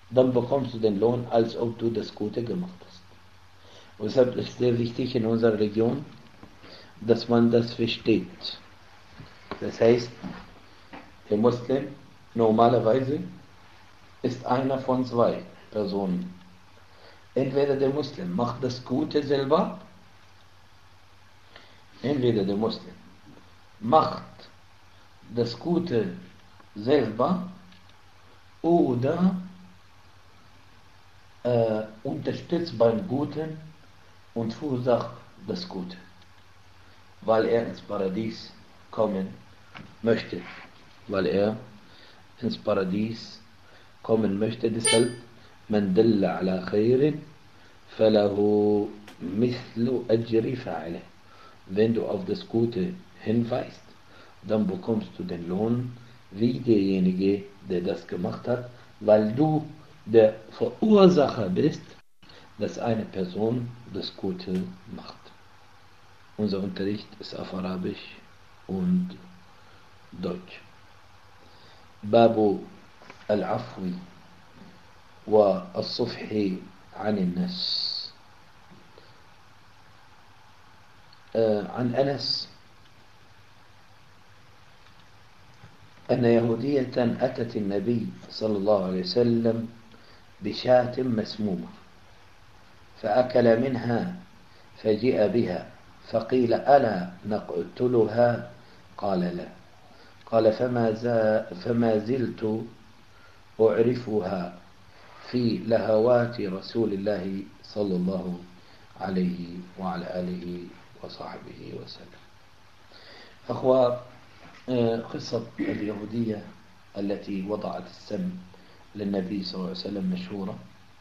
dann bekommst du den Lohn, als ob du das Gute gemacht hast. Und deshalb ist es sehr wichtig in unserer Region, dass man das versteht. Das heißt, der Muslim normalerweise ist einer von zwei Personen. Entweder der Muslim macht das Gute selber, entweder der Muslim macht das Gute selber oder unterstützt beim Guten und verursacht das Gute, weil er ins Paradies kommen möchte, weil er ins Paradies kommen möchte. Deshalb, man dalla ala khairin, falahu mithlu ajri fa'ilih. Wenn du auf das Gute hinweist, dann bekommst du den Lohn wie derjenige, der das gemacht hat, weil du der Verursacher bist, dass eine Person das Gute macht. Unser Unterricht ist auf Arabisch und Deutsch. Babu al-Afwi wa al-Sufhi عن الناس. عن أنس أن يهودية أتت النبي صلى الله عليه وسلم بشاة مسمومة فأكل منها فجيء بها فقيل ألا نقتلها؟ قال لا. قال فما زلت أعرفها في لهوات رسول الله صلى الله عليه وعلى آله وصحبه وسلم. أخوة، قصة اليهودية التي وضعت السم للنبي صلى الله عليه وسلم مشهورة،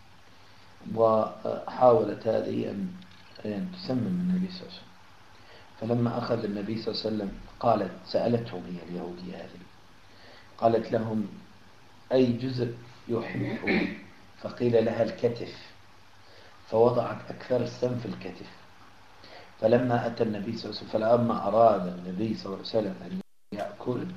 وحاولت هذه أن تسمم النبي صلى الله عليه وسلم. فلما أخذ النبي صلى الله عليه وسلم قالت، سألتهم هي اليهودية هذه، قالت لهم أي جزء يحبه؟ فقيل لها الكتف، فوضعت أكثر السم في الكتف. فلما أتى النبي صلى الله عليه وسلم، فلما أراد النبي صلى الله عليه وسلم أن يأكل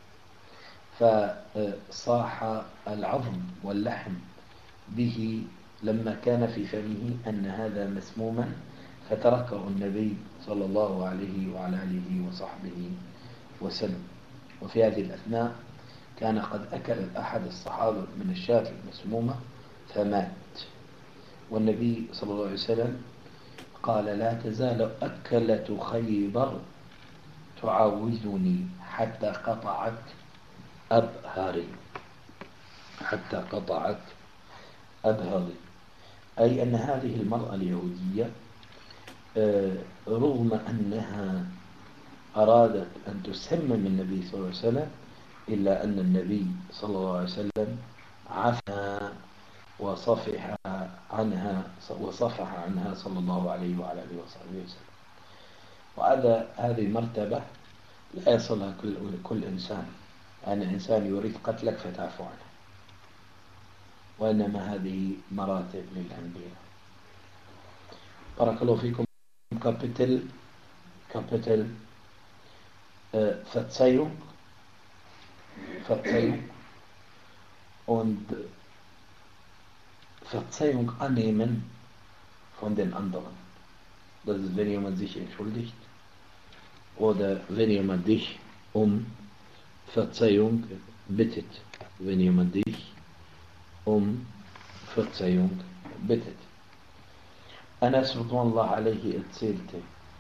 فصاح العظم واللحم به لما كان في فمه أن هذا مسموما، فتركه النبي صلى الله عليه وعلى آله وصحبه وسلم. وفي هذه الأثناء كان قد أكل أحد الصحابة من الشاة المسمومة فمات، والنبي صلى الله عليه وسلم قال لا تزال أكلة خيبر تعاوزني حتى قطعت أبهري، حتى قطعت أبهري. أي أن هذه المرأة اليهودية رغم أنها أرادت أن تسمم النبي صلى الله عليه وسلم، إلا أن النبي صلى الله عليه وسلم عفا وصفح عنها صلى الله عليه وعلى آله وصحبه وسلم. هذه مرتبة لا يصلها كل إنسان، أن إنسان يريد قتلك فتعفو عنه، وإنما هذه مراتب للأنبياء. بارك الله فيكم. Kapitel Verzeihung und Verzeihung annehmen von den anderen. Das ist, wenn jemand sich entschuldigt oder wenn jemand dich um Verzeihung bittet. Wenn jemand dich um Verzeihung bittet. Anas radhiyallahu alayhi erzählte,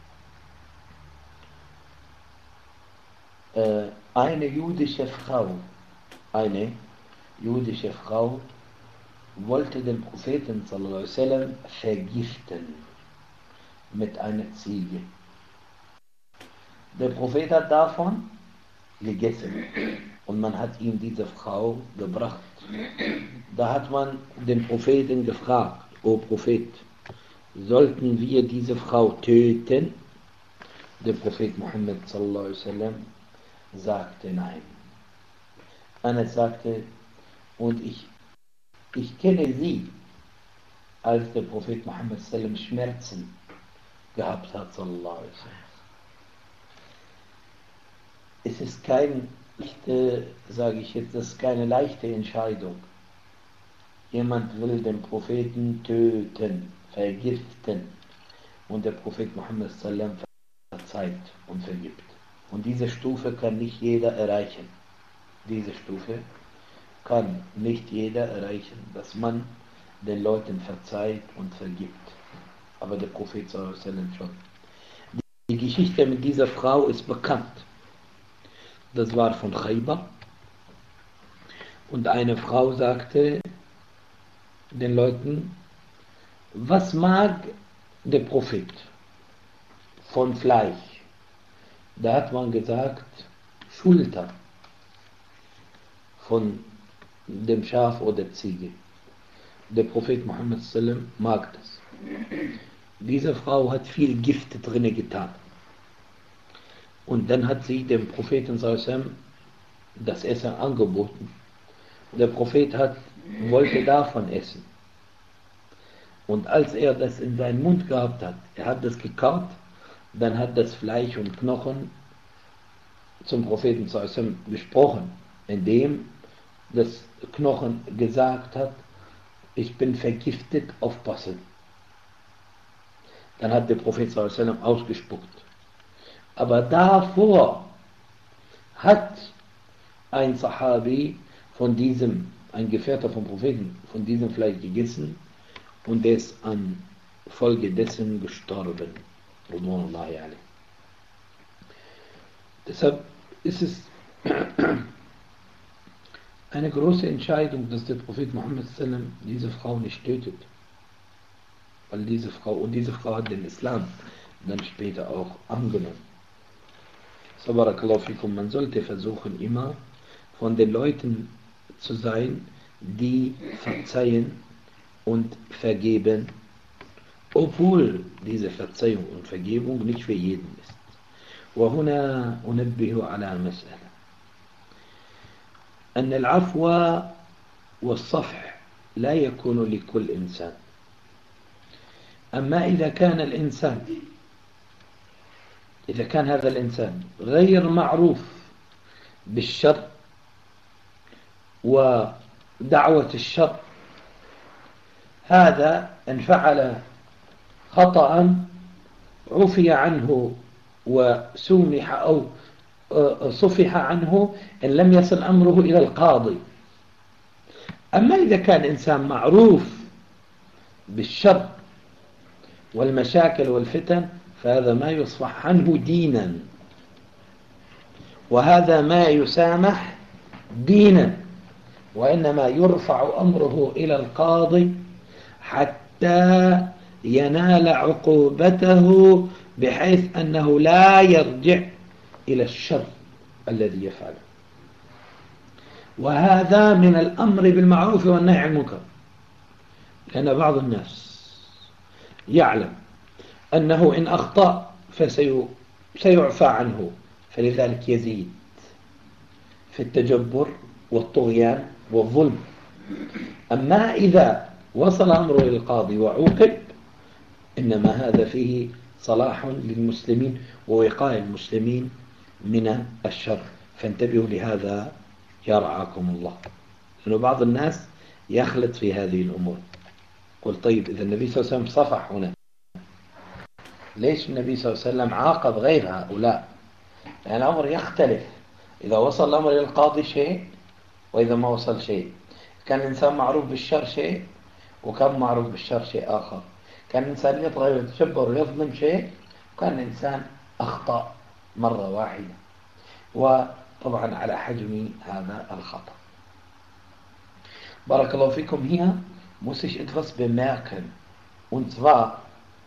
eine jüdische Frau wollte den Propheten sallallahu alaihi wasallam vergiften mit einer Ziege. Der Prophet hat davon gegessen und man hat ihm diese Frau gebracht. Da hat man den Propheten gefragt, O Prophet, sollten wir diese Frau töten? Der Prophet Muhammad sallallahu alaihi wasallam sagte nein. Anas sagte, und ich kenne sie, als der Prophet Muhammad sallallahu alaihi wasallam Schmerzen gehabt hat sallallahu alaihi wasallam. Es ist keine leichte Entscheidung, jemand will den Propheten töten, vergiften, und der Prophet Muhammad sallam verzeiht und vergibt. Und diese Stufe kann nicht jeder erreichen. Diese Stufe kann nicht jeder erreichen, dass man den Leuten verzeiht und vergibt. Aber der Prophet sallallahu alaihi wasallam schon. Die Geschichte mit dieser Frau ist bekannt. Das war von Khaybar. Und eine Frau sagte den Leuten, was mag der Prophet von Fleisch? Da hat man gesagt, Schulter von dem Schaf oder Ziege. Der Prophet Muhammad sallam mag das. Diese Frau hat viel Gift drinne getan. Und dann hat sie dem Propheten sallam das Essen angeboten. Der Prophet wollte davon essen. Und als er das in seinen Mund gehabt hat, er hat das gekaut, dann hat das Fleisch und Knochen zum Propheten sallam gesprochen, indem das Knochen gesagt hat, ich bin vergiftet, aufpassen. Dann hat der Prophet sallam ausgespuckt. Aber davor hat ein Sahabi ein Gefährter vom Propheten, von diesem Fleisch gegessen und er ist an Folge dessen gestorben. Deshalb ist es eine große Entscheidung, dass der Prophet Muhammad sallam diese Frau nicht tötet. Weil diese Frau hat den Islam dann später auch angenommen. So, barakallahu fikum, man sollte versuchen, immer von den Leuten zu sein, die verzeihen und vergeben, obwohl diese Verzeihung und Vergebung nicht für jeden ist. وهنا أنبه على مسألة أن العفو والصفح لا يكون لكل إنسان. أما إذا كان هذا الإنسان غير معروف بالشر ودعوة الشر، هذا إن فعل خطأ عفي عنه وسمح أو صفح عنه إن لم يصل أمره إلى القاضي. أما إذا كان إنسان معروف بالشر والمشاكل والفتن فهذا ما يصفح عنه دينا، وهذا ما يسامح دينا، وإنما يرفع أمره إلى القاضي حتى ينال عقوبته بحيث أنه لا يرجع إلى الشر الذي يفعله. وهذا من الأمر بالمعروف والنهي عن المنكر، لأن بعض الناس يعلم أنه إن أخطأ فسيعفى عنه، فلذلك يزيد في التجبر والطغيان والظلم. أما إذا وصل أمره إلى القاضي وعوقب إنما هذا فيه صلاح للمسلمين ووقاية المسلمين من الشر. فانتبهوا لهذا يرعاكم الله، لأن بعض الناس يخلط في هذه الأمور. قل طيب إذا النبي صلى الله عليه وسلم صفح هنا، ليش النبي صلى الله عليه وسلم عاقب غير هؤلاء؟ لأن الأمر يختلف، إذا وصل الأمر إلى القاضي شيء وإذا ما وصل شيء. كان الإنسان معروف بالشر شيء وكان معروف بالشر شيء آخر. كان الإنسان يطغى ويتجبر ويظلم شيء، وكان الإنسان أخطأ مرة واحدة، وطبعا على حجم هذا الخطأ. بارك الله فيكم. Hier muss ich etwas bemerken. Und zwar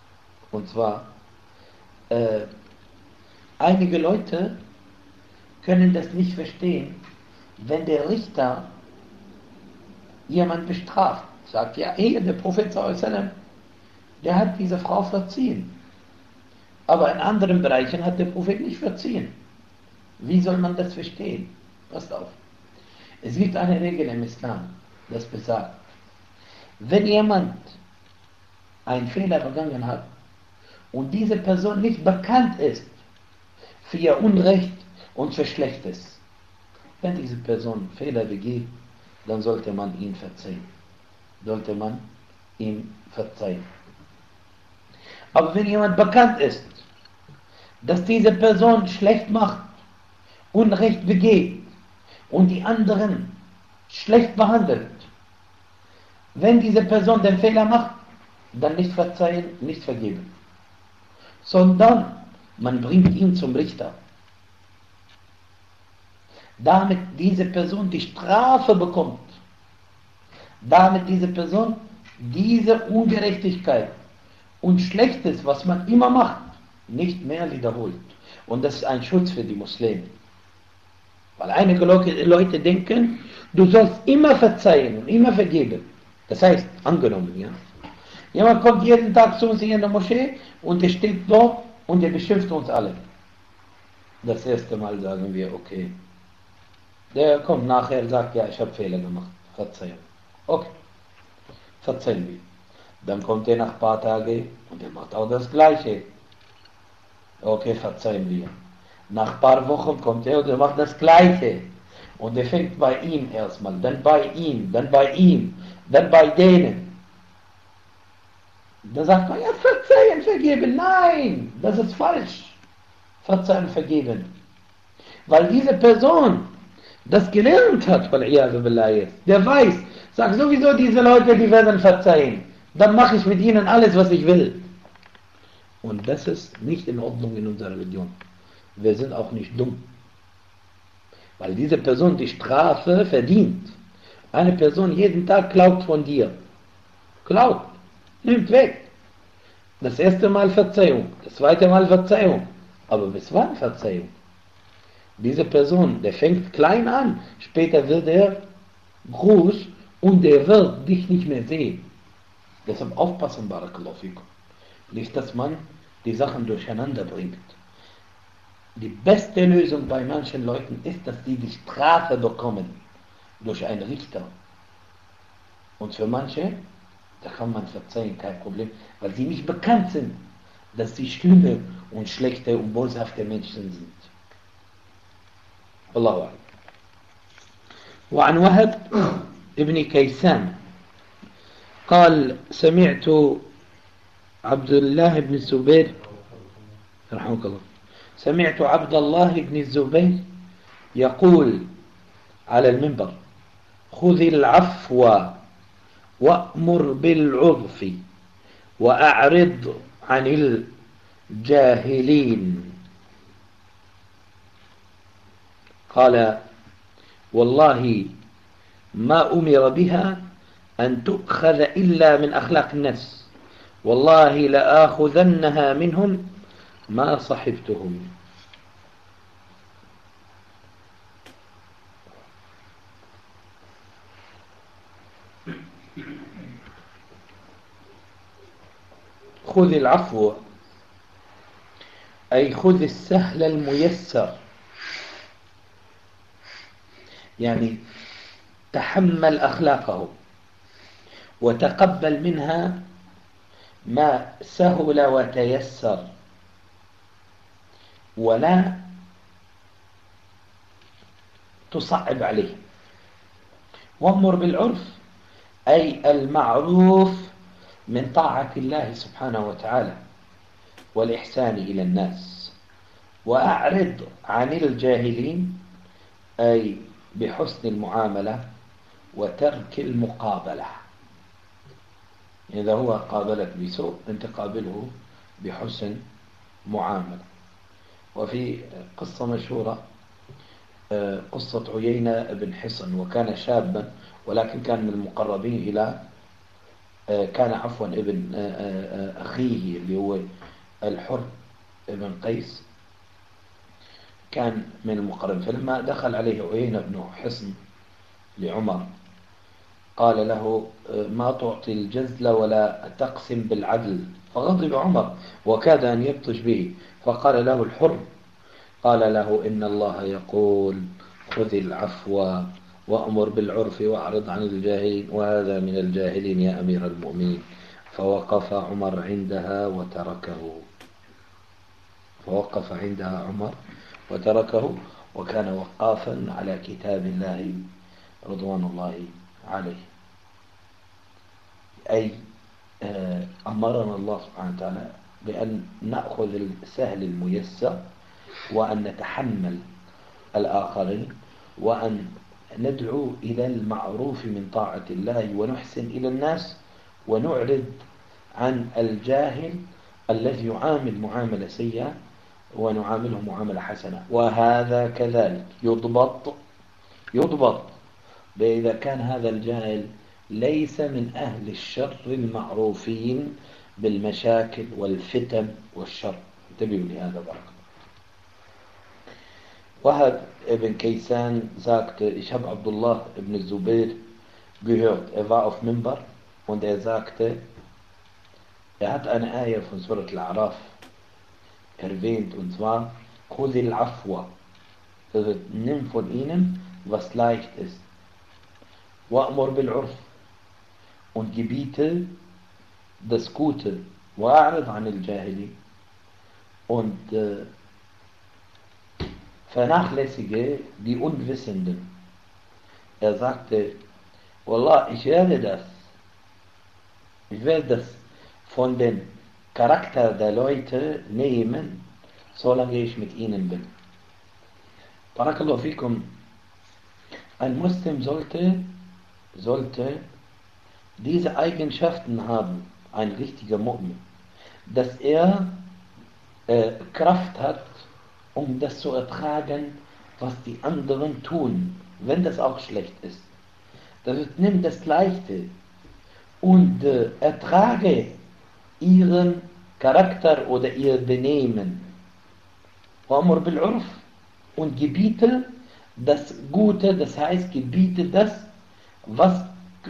einige Leute können das nicht verstehen, wenn der Richter jemand bestraft, sagt, ja, der Prophet sallallahu alaihi wasallam, der hat diese Frau verziehen. Aber in anderen Bereichen hat der Prophet nicht verziehen. Wie soll man das verstehen? Passt auf. Es gibt eine Regel im Islam, das besagt, wenn jemand einen Fehler begangen hat und diese Person nicht bekannt ist für ihr Unrecht und für Schlechtes, wenn diese Person Fehler begeht, dann sollte man ihn verzeihen. sollte man ihm verzeihen. Aber wenn jemand bekannt ist, dass diese Person schlecht macht, Unrecht begeht und die anderen schlecht behandelt, wenn diese Person den Fehler macht, dann nicht verzeihen, nicht vergeben, sondern man bringt ihn zum Richter, damit diese Person die Strafe bekommt, damit diese Person diese Ungerechtigkeit und Schlechtes, was man immer macht, nicht mehr wiederholt. Und das ist ein Schutz für die Muslime. Weil einige Leute denken, du sollst immer verzeihen und immer vergeben. Das heißt, angenommen, ja. Jemand kommt jeden Tag zu uns hier in der Moschee und der steht dort und der beschimpft uns alle. Das erste Mal sagen wir, okay. Der kommt nachher und sagt, ja, ich habe Fehler gemacht. Verzeihen. Okay, verzeihen wir. Dann kommt er nach ein paar Tagen und er macht auch das Gleiche. Okay, verzeihen wir. Nach ein paar Wochen kommt er und er macht das Gleiche. Und er fängt bei ihm erstmal, dann bei ihm, dann bei ihm, dann bei denen. Da sagt man, ja, verzeihen, vergeben. Nein, das ist falsch. Verzeihen, vergeben. Weil diese Person das gelernt hat, der weiß, sagt sowieso diese Leute, die werden verzeihen. Dann mache ich mit ihnen alles, was ich will. Und das ist nicht in Ordnung in unserer Religion. Wir sind auch nicht dumm. Weil diese Person die Strafe verdient. Eine Person jeden Tag klaut von dir. Klaut. Nimmt weg. Das erste Mal Verzeihung. Das zweite Mal Verzeihung. Aber bis wann Verzeihung? Diese Person, der fängt klein an. Später wird er groß und er wird dich nicht mehr sehen. Deshalb aufpassen, Barakallahu fikum. Nicht, dass man die Sachen durcheinander bringt. Die beste Lösung bei manchen Leuten ist, dass sie die Strafe bekommen durch einen Richter. Und für manche, da kann man verzeihen, kein Problem, weil sie nicht bekannt sind, dass sie schlimme und schlechte und boshafte Menschen sind. Wallahu a'lam. وعن وهب ابن كيسان قال سمعت عبد الله بن الزبير رحمه الله سمعت عبد الله بن الزبير يقول على المنبر خذ العفو وأمر بالعرف وأعرض عن الجاهلين قال والله ما أمر بها أن تؤخذ إلا من أخلاق الناس والله لآخذنها منهم ما صحبتهم خذ العفو أي خذ السهل الميسر يعني تحمل أخلاقه وتقبل منها ما سهل وتيسر ولا تصعب عليه وامر بالعرف أي المعروف من طاعة الله سبحانه وتعالى والإحسان إلى الناس وأعرض عن الجاهلين أي بحسن المعاملة وترك المقابلة إذا هو قابلك بسوء أنت قابله بحسن معاملة وفي قصة مشهورة قصة عيينة بن حصن وكان شابا ولكن كان من المقربين إلى كان عفوا ابن أخيه اللي هو الحر ابن قيس كان من المقربين فلما دخل عليه عيينة بن حصن لعمر قال له ما تعطي الجزل ولا تقسم بالعدل فغضب عمر وكاد أن يبطش به فقال له الحر قال له إن الله يقول خذ العفو وأمر بالعرف وأعرض عن الجاهلين وهذا من الجاهلين يا أمير المؤمنين فوقف عمر عندها وتركه وكان وقافا على كتاب الله رضوان الله عليه أي أمرنا الله سبحانه وتعالى بأن نأخذ السهل الميسر وأن نتحمل الآخرين وأن ندعو إلى المعروف من طاعة الله ونحسن إلى الناس ونعرض عن الجاهل الذي يعامل معاملة سيئة ونعامله معاملة حسنة. وهذا كذلك يضبط إذا كان هذا الجاهل ليس من أهل الشر المعروفين بالمشاكل والفتن والشر. انتبهوا لهذا بقى. Wahab ibn Kaysan sagte, ich habe Abdullah ibn Zubair gehört. Er war auf Mimbar und er sagte, er hat eine Ayah von Surat al-A'raf erwähnt, und zwar Khudhil Afwa, also nimm von ihnen, was leicht ist. Wa'mur bil Urf, und gebiete das Gute. Wa'arid anil Jahili, und vernachlässige die Unwissenden. Er sagte, Wallah, ich werde das von dem Charakter der Leute nehmen, solange ich mit ihnen bin. Barakallahu fikum. Ein Muslim sollte diese Eigenschaften haben, ein richtiger Mu'min, dass er Kraft hat, um das zu ertragen, was die anderen tun, wenn das auch schlecht ist. Das heißt, nimm das Leichte und ertrage ihren Charakter oder ihr Benehmen. Wa'mur bil Urf, und gebiete das Gute, das heißt, gebiete das, was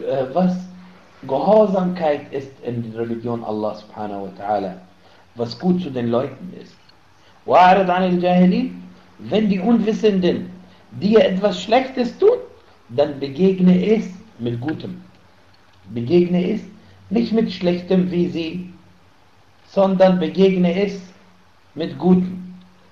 Gehorsamkeit ist in der Religion Allah subhanahu wa ta'ala, was gut zu den Leuten ist. Wa'arid anil Jahilin, wenn die Unwissenden dir etwas Schlechtes tun, dann begegne es mit Gutem. Begegne es nicht mit Schlechtem wie sie, sondern begegne es mit Gutem.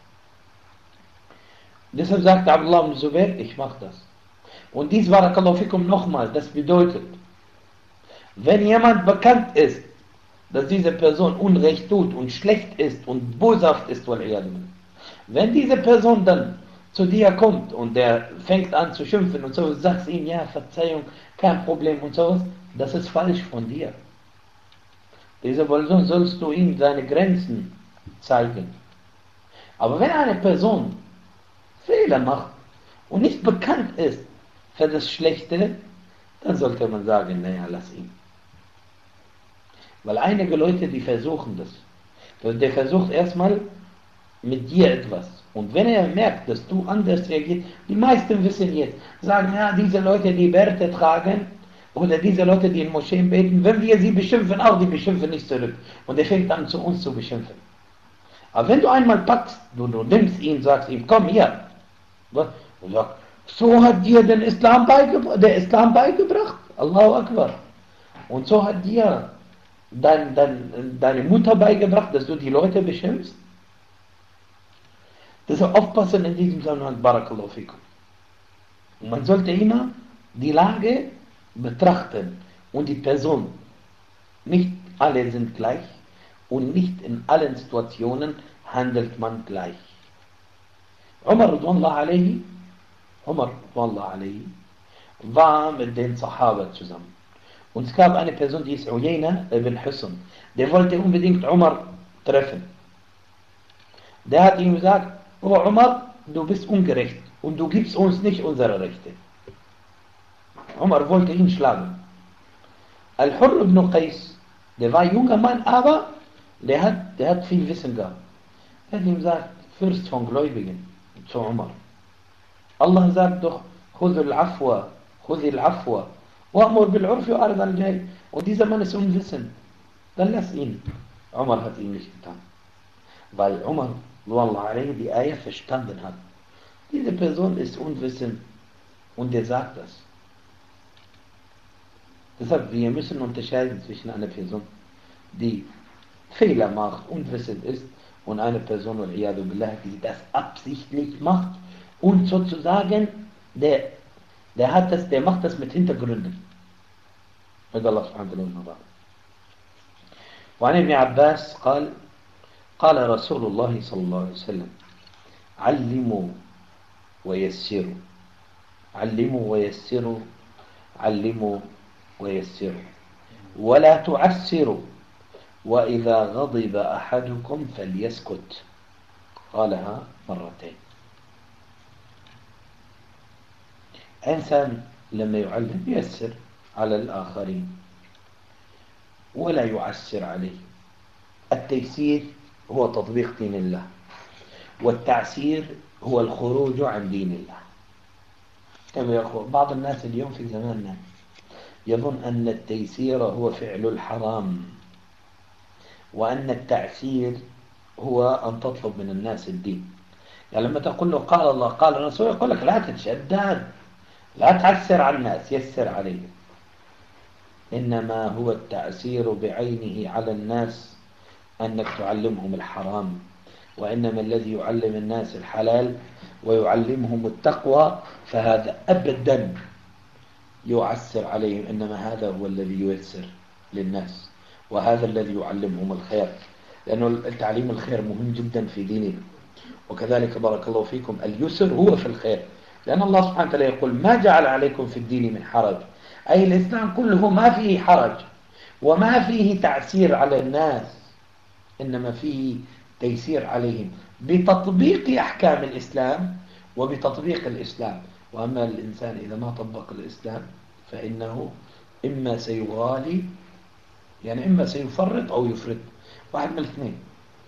Deshalb sagt Abdullah ibn Zubair, ich mache das. Und dies barakallahu fikum nochmal, das bedeutet, wenn jemand bekannt ist, dass diese Person Unrecht tut und schlecht ist und boshaft ist, wenn diese Person dann zu dir kommt und der fängt an zu schimpfen und so, sagst ihm, ja, Verzeihung, kein Problem und sowas, das ist falsch von dir. Diese Person sollst du ihm seine Grenzen zeigen. Aber wenn eine Person Fehler macht und nicht bekannt ist für das Schlechte, dann sollte man sagen, naja, lass ihn. Weil einige Leute, die versuchen das. Der versucht erstmal mit dir etwas. Und wenn er merkt, dass du anders reagierst, die meisten wissen jetzt, sagen, ja, diese Leute, die Bärte tragen, oder diese Leute, die in Moscheen beten, wenn wir sie beschimpfen, auch die beschimpfen nicht zurück. Und er fängt an, zu uns zu beschimpfen. Aber wenn du einmal packst, du nimmst ihn, sagst ihm, komm hier. Und sagst, so hat dir der Islam beigebracht. Allahu Akbar. Und so hat dir deine Mutter beigebracht, dass du die Leute beschimpfst. Deshalb aufpassen in diesem Zusammenhang, barakallahu fikum. Und man sollte immer die Lage betrachten und die Person. Nicht alle sind gleich und nicht in allen Situationen handelt man gleich. Umar radhiyallahu alayhi war mit den Sahaba zusammen. Und es gab eine Person, die ist Uyayna ibn Husn. Der wollte unbedingt Umar treffen. Der hat ihm gesagt, oh Umar, du bist ungerecht und du gibst uns nicht unsere Rechte. Umar wollte ihn schlagen. Al-Hurr ibn Qais, der war ein junger Mann, aber der hat viel Wissen gehabt. Er hat ihm gesagt, Fürst von Gläubigen, zu Umar. Allah sagt doch, Khudhil Afwa, wa'mur bil Urfi wa'arid anil Jahil. Und dieser Mann ist unwissend. Dann lass ihn. Umar hat ihn nicht getan. Weil Umar die Ayah verstanden hat. Diese Person ist unwissend und der sagt das. Deshalb, wir müssen unterscheiden zwischen einer Person, die Fehler macht, unwissend ist, und einer Person, die das absichtlich macht und sozusagen, der macht das mit Hintergründen. Mit Allah subhanahu wa ta'ala. وعن ابن عباس قال قال رسول الله صلى الله عليه وسلم علموا ويسروا، علموا ويسروا، علموا ويسروا، ولا تعسروا، وإذا غضب أحدكم فليسكت. قالها مرتين. إنسان لما يعلم ييسر على الآخرين ولا يعسر عليه. التيسير هو تطبيق دين الله، والتعسير هو الخروج عن دين الله. كما يقول بعض الناس اليوم في زماننا يظن أن التيسير هو فعل الحرام، وأن التعسير هو أن تطلب من الناس الدين. يعني لما تقول له قال الله قال الرسول يقول لك لا تتشدد، لا تعسر على الناس، يسر عليهم. إنما هو التعسير بعينه على الناس أنك تعلمهم الحرام، وإنما الذي يعلم الناس الحلال ويعلمهم التقوى فهذا أبدا يعسر عليهم، إنما هذا هو الذي ييسر للناس، وهذا الذي يعلمهم الخير، لأنه التعليم الخير مهم جدا في ديننا. وكذلك بارك الله فيكم اليسر هو في الخير، لأن الله سبحانه وتعالى يقول ما جعل عليكم في الدين من حرج، أي الإسلام كله ما فيه حرج وما فيه تعسير على الناس، إنما فيه تيسير عليهم بتطبيق أحكام الإسلام وبتطبيق الإسلام. وأما الإنسان إذا ما طبق الإسلام فإنه إما سيغالي، يعني إما سيفرط أو يفرط، واحد من الاثنين.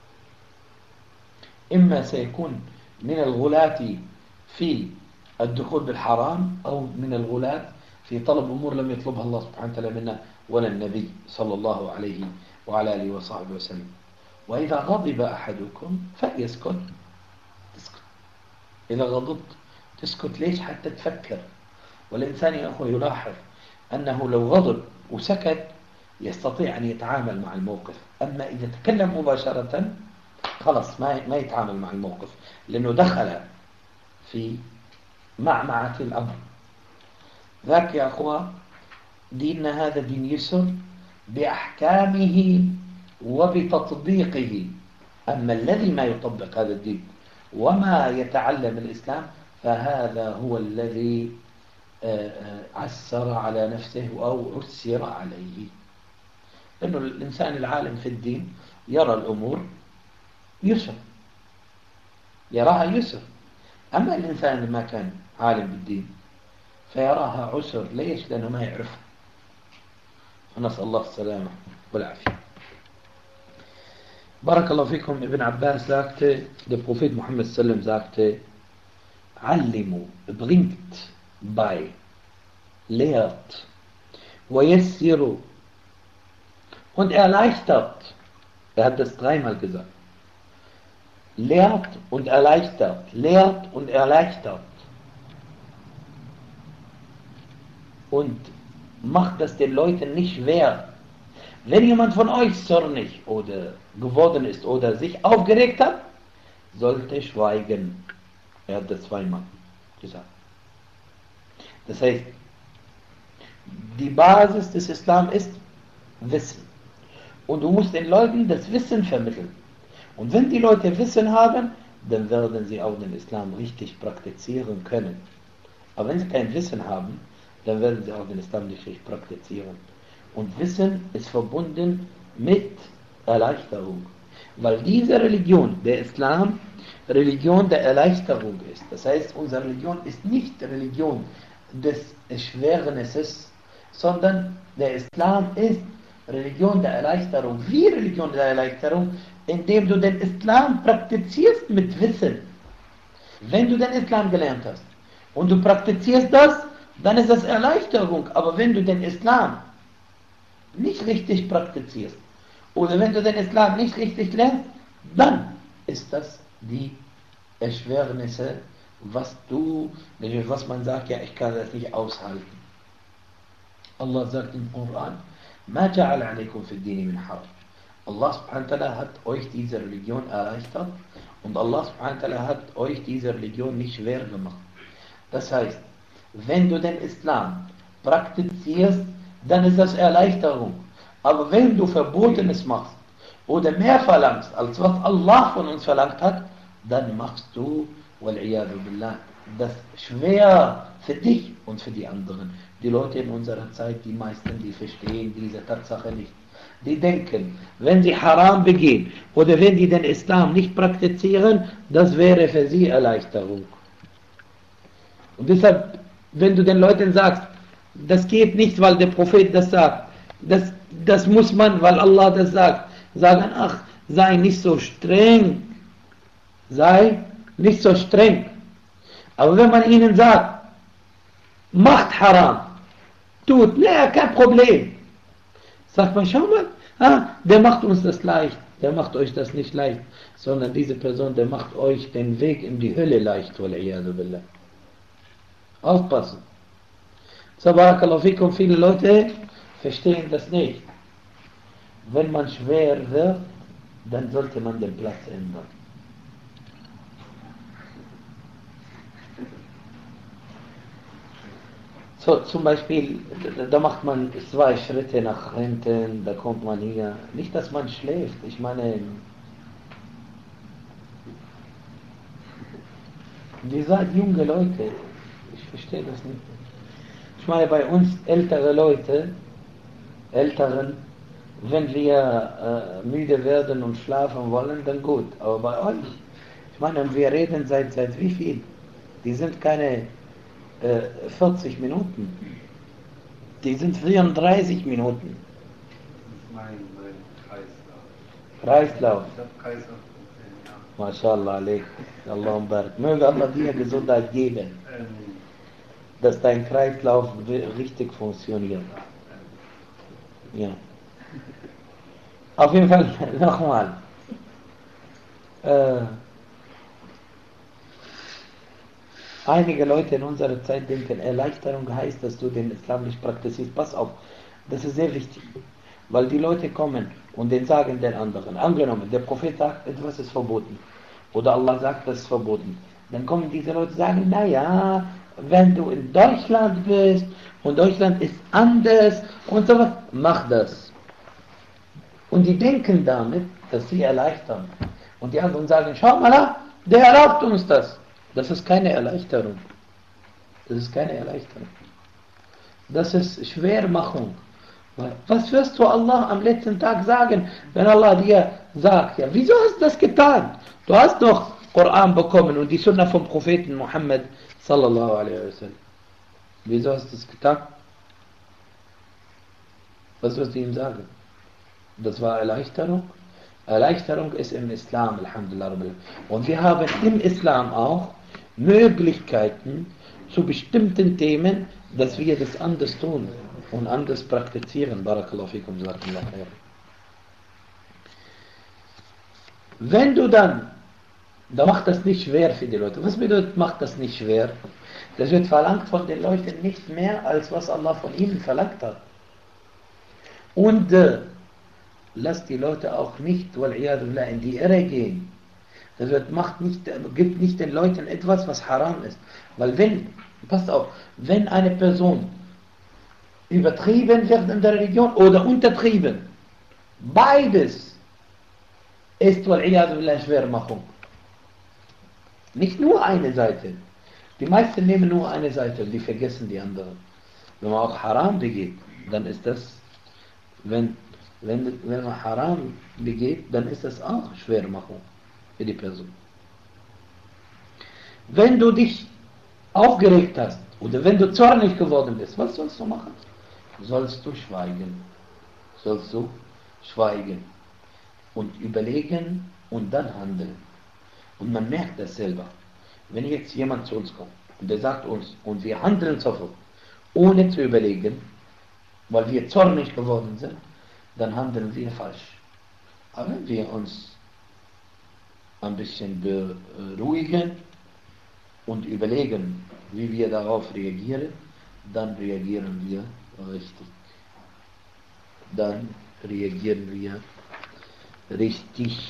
إما سيكون من الغلاة في الدخول بالحرام، أو من الغلاة في طلب أمور لم يطلبها الله سبحانه وتعالى منا ولا النبي صلى الله عليه وعلى آله وصحبه وسلم. وإذا غضب أحدكم فليسكت. تسكت إذا غضبت تسكت. ليش؟ حتى تفكر. والإنسان يا أخوة يلاحظ أنه لو غضب وسكت يستطيع أن يتعامل مع الموقف، أما إذا تكلم مباشرة خلص ما يتعامل مع الموقف، لأنه دخل في معمعة الأمر. ذاك يا أخوة ديننا هذا دين يسر بأحكامه وبتطبيقه. أما الذي ما يطبق هذا الدين وما يتعلم الإسلام فهذا هو الذي عسر على نفسه أو عسر عليه. لأنه الإنسان العالم في الدين يرى الأمور يسر، يراها يسر. أما الإنسان اللي ما كان عالم بالدين فيراها عسر. ليش؟ لأنه ما يعرف. فنسأل الله السلامة والعافية. بارك الله فيكم. ابن عباس sagte, der Prophet Muhammad sallam sagte, علموا, bringt bei, lehrt, ويسروا, und erleichtert. Er hat das dreimal gesagt. Lehrt und erleichtert, lehrt und erleichtert. Und macht das den Leuten nicht schwer. Wenn jemand von euch zornig oder geworden ist oder sich aufgeregt hat, sollte schweigen. Er hat das zweimal gesagt. Das heißt, die Basis des Islam ist Wissen. Und du musst den Leuten das Wissen vermitteln. Und wenn die Leute Wissen haben, dann werden sie auch den Islam richtig praktizieren können. Aber wenn sie kein Wissen haben, dann werden sie auch den Islam nicht richtig praktizieren. Und Wissen ist verbunden mit Erleichterung. Weil diese Religion, der Islam, Religion der Erleichterung ist. Das heißt, unsere Religion ist nicht Religion des Erschwernisses, sondern der Islam ist Religion der Erleichterung. Wie Religion der Erleichterung? Indem du den Islam praktizierst mit Wissen. Wenn du den Islam gelernt hast und du praktizierst das, dann ist das Erleichterung. Aber wenn du den Islam nicht richtig praktizierst oder wenn du den Islam nicht richtig lernst, dann ist das die Erschwernisse, was man sagt, ja, ich kann das nicht aushalten. Allah sagt im Koran, ما جعل عليكم في الدين من حرج. Allah subhanahu wa ta'ala hat euch diese Religion erleichtert und Allah subhanahu wa ta'ala hat euch diese Religion nicht schwer gemacht. Das heißt, wenn du den Islam praktizierst, dann ist das Erleichterung. Aber wenn du Verbotenes machst oder mehr verlangst, als was Allah von uns verlangt hat, dann machst du, wal'iyadu billah, das schwer für dich und für die anderen. Die Leute in unserer Zeit, die meisten, die verstehen diese Tatsache nicht. Die denken, wenn sie Haram begehen oder wenn die den Islam nicht praktizieren, das wäre für sie Erleichterung. Und deshalb, wenn du den Leuten sagst, das geht nicht, weil der Prophet das sagt, das muss man, weil Allah das sagt, sagen, ach, sei nicht so streng, sei nicht so streng. Aber wenn man ihnen sagt, macht Haram, tut, naja, kein Problem. Sagt man, schau mal, der macht uns das leicht, der macht euch das nicht leicht, sondern diese Person, der macht euch den Weg in die Hölle leicht, wal'iyadu billah. Aufpassen. So, barakallahu fikum, viele Leute verstehen das nicht. Wenn man schwer wird, dann sollte man den Platz ändern. So, zum Beispiel, da macht man 2 Schritte nach hinten, da kommt man hier. Nicht, dass man schläft, ich meine, ihr seid junge Leute, ich verstehe das nicht. Ich meine, bei uns ältere Leute, wenn wir müde werden und schlafen wollen, dann gut. Aber bei euch, ich meine, wir reden seit wie viel? Die sind keine 40 Minuten. Die sind 34 Minuten. Mein Kreislauf. Kreislauf. Ich habe Kreislauf. MashaAllah, alaik. Allahum barak. Möge Allah dir Gesundheit geben, dass dein Kreislauf richtig funktioniert. Ja. Auf jeden Fall, nochmal. Einige Leute in unserer Zeit denken, Erleichterung heißt, dass du den Islam nicht praktizierst. Pass auf, das ist sehr wichtig. Weil die Leute kommen und den sagen den anderen. Angenommen, der Prophet sagt, etwas ist verboten. Oder Allah sagt, das ist verboten. Dann kommen diese Leute und sagen, naja, wenn du in Deutschland bist und Deutschland ist anders und so was, mach das. Und die denken damit, dass sie erleichtern. Und die anderen sagen, schau mal an, der erlaubt uns das. Das ist keine Erleichterung. Das ist keine Erleichterung. Das ist Schwermachung. Was wirst du Allah am letzten Tag sagen, wenn Allah dir sagt, ja, wieso hast du das getan? Du hast doch Koran bekommen und die Sunna vom Propheten Muhammad sallallahu alaihi wasallam. Wieso hast du das getan? Was wirst du ihm sagen? Das war Erleichterung? Erleichterung ist im Islam, alhamdulillah. Und wir haben im Islam auch Möglichkeiten zu bestimmten Themen, dass wir das anders tun und anders praktizieren. Barakallahu fikum, jazakallahu khair. Wenn du dann macht das nicht schwer für die Leute. Was bedeutet, macht das nicht schwer? Das wird verlangt von den Leuten nicht mehr, als was Allah von ihnen verlangt hat. Und lasst die Leute auch nicht, wal'iyadu billah, in die Irre gehen. Das gibt nicht den Leuten etwas, was haram ist. Weil passt auf, wenn eine Person übertrieben wird in der Religion oder untertrieben, beides ist, wal'iyadu billah, Schwermachung. Nicht nur eine Seite. Die meisten nehmen nur eine Seite und die vergessen die andere. Wenn man auch Haram begeht, dann ist das, wenn man Haram begeht, dann ist das auch Schwermachung für die Person. Wenn du dich aufgeregt hast oder wenn du zornig geworden bist, was sollst du machen? Sollst du schweigen. Sollst du schweigen und überlegen und dann handeln. Und man merkt das selber. Wenn jetzt jemand zu uns kommt und der sagt uns, und wir handeln sofort, ohne zu überlegen, weil wir zornig geworden sind, dann handeln wir falsch. Aber wenn wir uns ein bisschen beruhigen und überlegen, wie wir darauf reagieren, dann reagieren wir richtig. Dann reagieren wir richtig.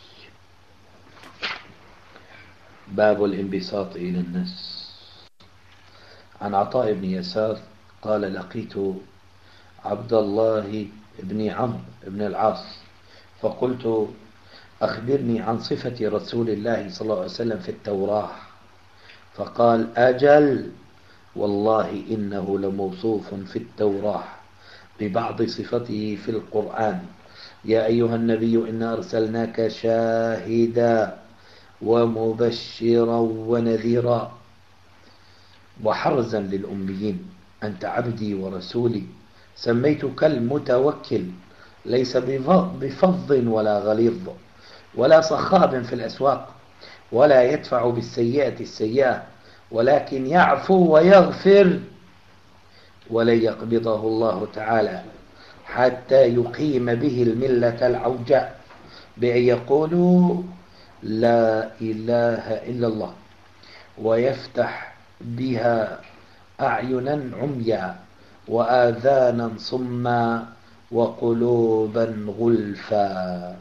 باب الانبساط إلى الناس. عن عطاء بن يسار قال لقيت عبد الله بن عمرو بن العاص فقلت أخبرني عن صفة رسول الله صلى الله عليه وسلم في التوراة. فقال أجل، والله إنه لموصوف في التوراة ببعض صفته في القرآن. يا أيها النبي إنا أرسلناك شاهدا ومبشرا ونذيرا وحرزا للأميين، أنت عبدي ورسولي، سميتك المتوكل، ليس بفظ ولا غليظ ولا صخاب في الأسواق، ولا يدفع بالسيئة السيئة، ولكن يعفو ويغفر، ولن يقبضه الله تعالى حتى يقيم به الملة العوجاء بأن يقولوا لا إله إلا الله، ويفتح بها أعينا عميا وآذانا صما وقلوبا غلفا.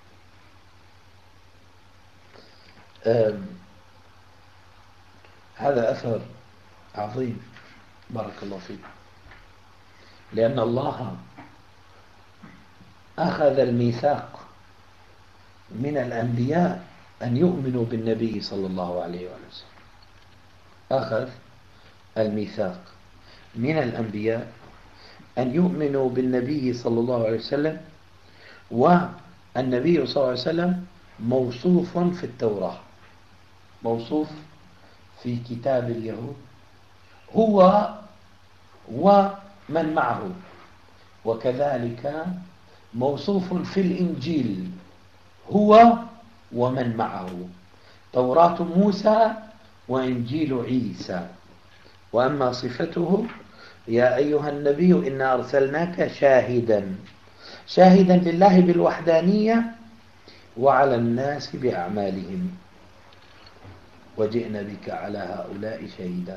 هذا أثر عظيم بارك الله فيك، لأن الله أخذ الميثاق من الأنبياء أن يؤمنوا بالنبي صلى الله عليه وسلم، أخذ الميثاق من الأنبياء أن يؤمنوا بالنبي صلى الله عليه وسلم، والنبي صلى الله عليه وسلم موصوف في التوراة، موصوف في كتاب اليهود هو ومن معه، وكذلك موصوف في الإنجيل هو ومن معه، توراة موسى وإنجيل عيسى. وأما صفته يا أيها النبي إنا أرسلناك شاهدا، شاهدا لله بالوحدانية وعلى الناس بأعمالهم، وجئنا بك على هؤلاء شهيدا،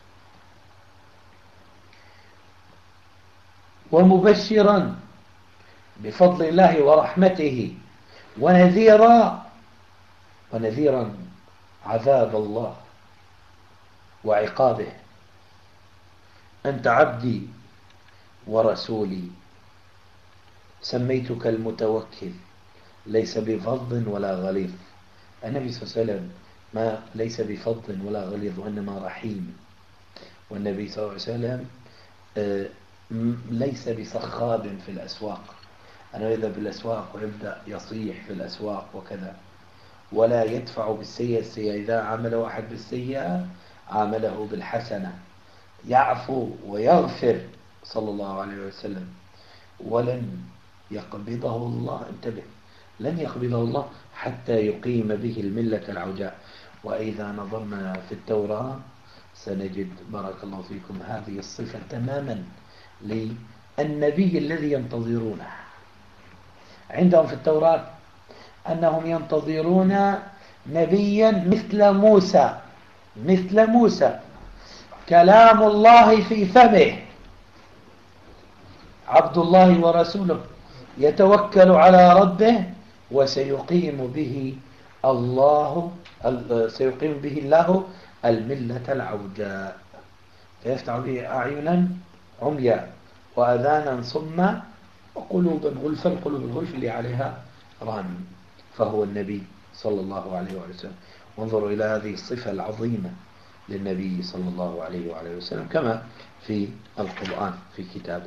ومبشرا بفضل الله ورحمته، ونذيرا عذاب الله وعقابه، أنت عبدي ورسولي، سميتك المتوكل، ليس بفظ ولا غليظ. النبي صلى الله عليه وسلم ما ليس بفظ ولا غليظ، وإنما رحيم. والنبي صلى الله عليه وسلم ليس بصخاب في الأسواق، أنا يذهب بالأسواق ويبدأ يصيح في الأسواق وكذا، ولا يدفع بالسيئة السيئة، إذا عمل واحد بالسيئة عامله بالحسنة، يعفو ويغفر صلى الله عليه وسلم. ولن يقبضه الله، انتبه، لن يقبضه الله حتى يقيم به الملة العوجاء. وإذا نظرنا في التوراة سنجد بارك الله فيكم هذه الصفة تماما للنبي الذي ينتظرونه. عندهم في التوراة أنهم ينتظرون نبيا مثل موسى كلام الله في فمه، عبد الله ورسوله، يتوكل على ربه، وسيقيم به الله الملة العوجاء، فيفتح به أعينا عميا وأذانا صما وقلوبا غلفا. القلوب الغلف اللي عليها ران، فهو النبي صلى الله عليه وسلم. وانظروا إلى هذه الصفة العظيمة للنبي صلى الله عليه وسلم كما في القرآن في كتاب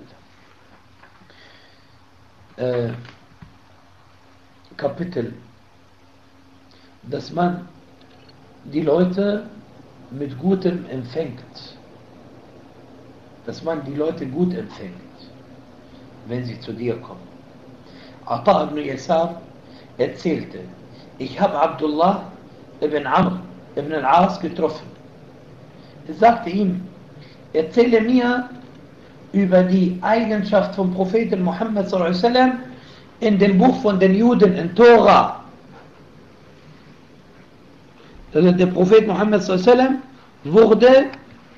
الله. Kapitel, dass man die Leute mit Gutem empfängt, dass man die Leute gut empfängt, wenn sie zu dir kommen. Ata ibn Yasar erzählte, ich habe Abdullah ibn Amr ibn al-As getroffen. Er sagte ihm, erzähle mir über die Eigenschaft vom Propheten Muhammad sallallahu alaihi wasallam in dem Buch von den Juden in Tora. Also der Prophet Muhammad sallallahu alaihi wasallam wurde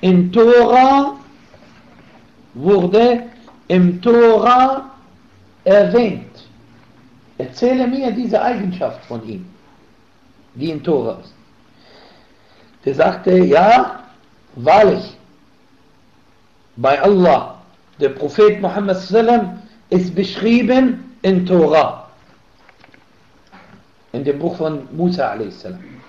im Tora erwähnt. Erzähle mir diese Eigenschaft von ihm, die in Tora ist. Der sagte, ja, wahrlich, bei Allah, der Prophet Muhammad sallallahu alaihi wasallam ist beschrieben in Tora. in dem Buch von Musa a.s.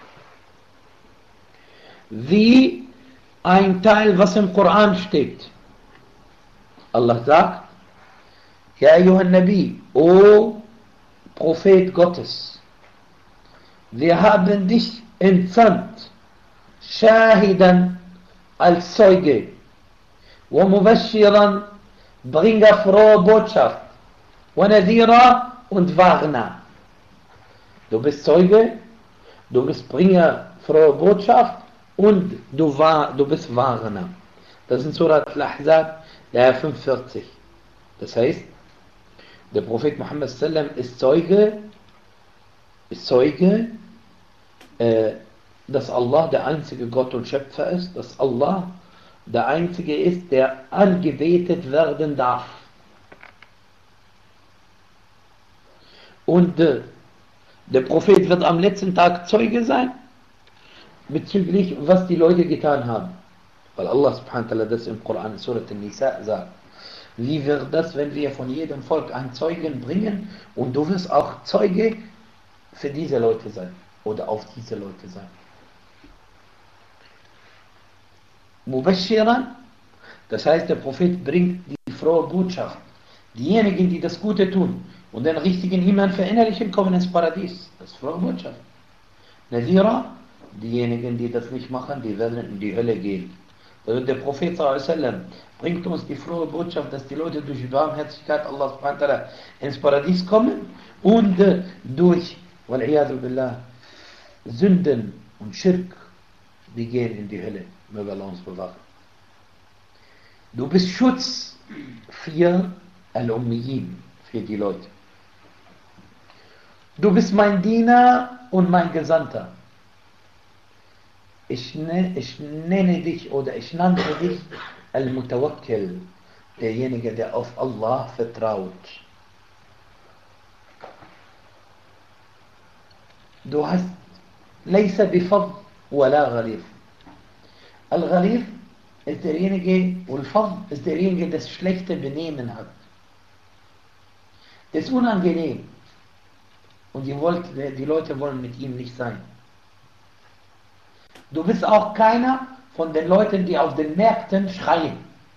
wie ein Teil, was im Koran steht. Allah sagt, Ja Ayyuhan Nabi, O Prophet Gottes, wir haben dich entsandt, Shahidan als Zeuge, wa Mubashiran, Bringer frohe Botschaft, wa Nadhira und Warner. Du bist Zeuge, du bist Bringer frohe Botschaft und du bist Warner. Das ist in Surat Al-Ahzab, der 45. Das heißt, der Prophet Muhammad sallam ist Zeuge, dass Allah der einzige Gott und Schöpfer ist, dass Allah der einzige ist, der angebetet werden darf. Und der Prophet wird am letzten Tag Zeuge sein, bezüglich was die Leute getan haben. Weil Allah subhanahu wa ta'ala das im Koran, Surat An-Nisa sagt. Wie wird das, wenn wir von jedem Volk einen Zeugen bringen und du wirst auch Zeuge für diese Leute sein oder auf diese Leute sein. Mubashiran, das heißt, der Prophet bringt die frohe Botschaft. Diejenigen, die das Gute tun und den richtigen Iman verinnerlichen, kommen ins Paradies. Das ist frohe Botschaft. Nadhira, diejenigen, die das nicht machen, die werden in die Hölle gehen. Also der Prophet sallam bringt uns die frohe Botschaft, dass die Leute durch die Barmherzigkeit Allah subhanahu wa ta'ala ins Paradies kommen und durch wal'iyadu billah Sünden und Schirk, die gehen in die Hölle. Möge Allah uns bewahren. Du bist Schutz für Al-Ummiyin, für die Leute. Du bist mein Diener und mein Gesandter. Ich nenne dich oder ich nannte dich Al-Mutawakkil, derjenige, der auf Allah vertraut. Du hast Laysa bifadl wala ghalif. Al-Ghalif ist derjenige, und Fadl ist derjenige, der das schlechte Benehmen hat. Das ist unangenehm. Und die Leute wollen mit ihm nicht sein. Du bist auch keiner von den Leuten, die auf den Märkten schreien.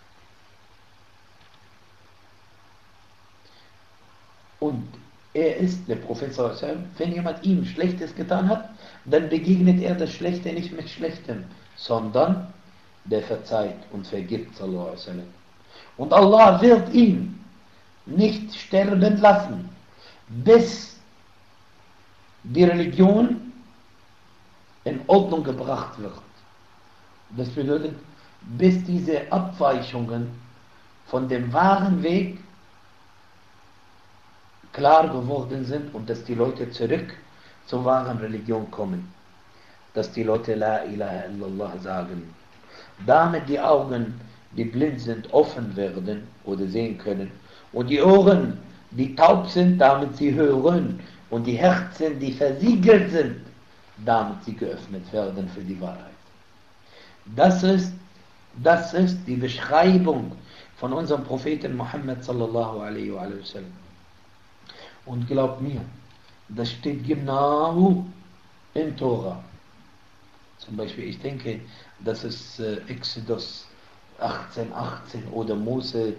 Und er ist der Prophet, wenn jemand ihm Schlechtes getan hat, dann begegnet er das Schlechte nicht mit Schlechtem, sondern der verzeiht und vergibt. Und Allah wird ihn nicht sterben lassen, bis die Religion in Ordnung gebracht wird. Das bedeutet, bis diese Abweichungen von dem wahren Weg klar geworden sind und dass die Leute zurück zur wahren Religion kommen. Dass die Leute La ilaha illallah sagen. Damit die Augen, die blind sind, offen werden oder sehen können. Und die Ohren, die taub sind, damit sie hören. Und die Herzen, die versiegelt sind, damit sie geöffnet werden für die Wahrheit. Das ist die Beschreibung von unserem Propheten Muhammad sallallahu alaihi wa sallam. Und glaubt mir, das steht genau in Tora. Zum Beispiel, ich denke, das ist Exodus 18,18 oder Mose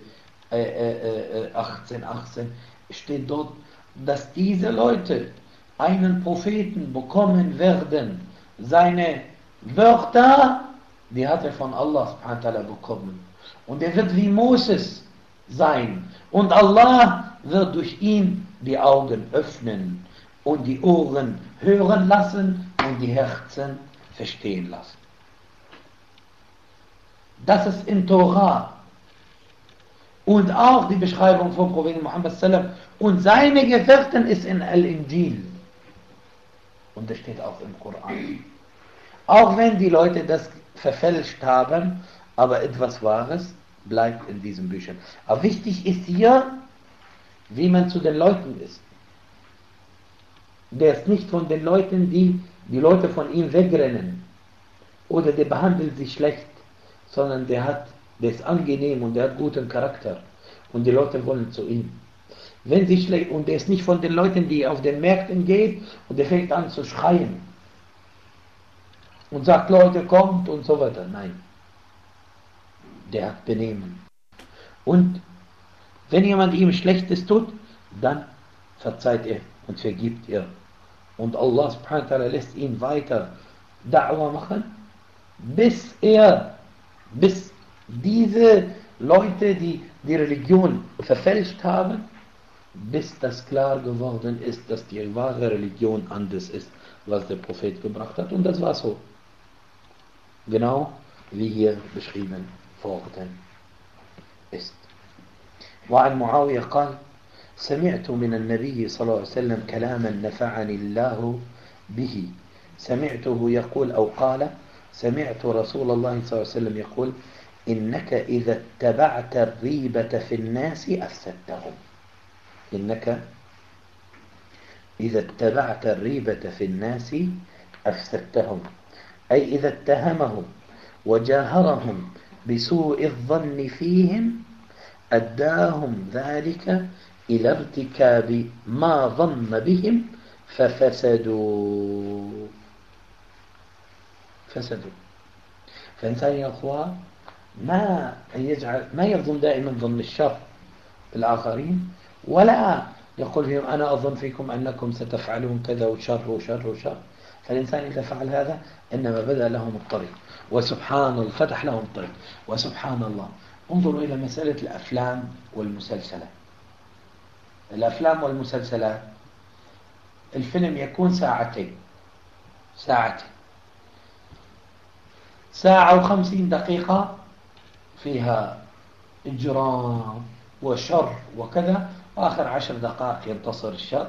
18,18, steht dort, dass diese Leute einen Propheten bekommen werden. Seine Wörter, die hat er von Allah subhanahu wa ta'ala bekommen. Und er wird wie Moses sein. Und Allah wird durch ihn die Augen öffnen und die Ohren hören lassen und die Herzen verstehen lassen. Das ist in Torah. Und auch die Beschreibung von Propheten Muhammad sallam und seine Gefährten ist in Al-Injil. Und das steht auch im Koran. Auch wenn die Leute das verfälscht haben, aber etwas Wahres bleibt in diesen Büchern. Aber wichtig ist hier, wie man zu den Leuten ist. Der ist nicht von den Leuten, die Leute von ihm wegrennen. Oder der behandelt sie schlecht. Sondern der ist angenehm und der hat guten Charakter. Und die Leute wollen zu ihm. Wenn sie schlecht, und er ist nicht von den Leuten, die auf den Märkten geht und der fängt an zu schreien und sagt, Leute, kommt und so weiter. Nein, der hat Benehmen. Und wenn jemand ihm Schlechtes tut, dann verzeiht er und vergibt er. Und Allah subhanahu wa ta'ala lässt ihn weiter Da'wah machen, bis diese Leute, die die Religion verfälscht haben, bis das klar geworden ist, dass die wahre Religion anders ist, was der Prophet gebracht hat. Und das war so. Genau wie hier beschrieben worden ist. وعن معاوية قال سمعت من النبي صلى الله عليه وسلم كلاما نفعني الله به سمعته يقول أو قال سمعت رسول الله صلى الله عليه وسلم يقول إنك إذا اتبعت الريبة في الناس أفسدتهم إنك إذا اتبعت الريبة في الناس أفسدتهم أي إذا اتهمهم وجاهرهم بسوء الظن فيهم أداهم ذلك إلى ارتكاب ما ظن بهم ففسدوا فإنسان يا أخوان ما يظن دائما ظن الشر بالآخرين ولا يقول فيهم أنا أظن فيكم أنكم ستفعلون كذا وشر وشر وشر. فالإنسان إذا فعل هذا إنما بدأ لهم الطريق وسبحان الله فتح لهم الطريق. وسبحان الله انظروا إلى مسألة الأفلام والمسلسلات. الأفلام والمسلسلات الفيلم يكون ساعتين ساعة و50 دقيقة فيها إجرام وشر وكذا وآخر 10 دقائق ينتصر الشر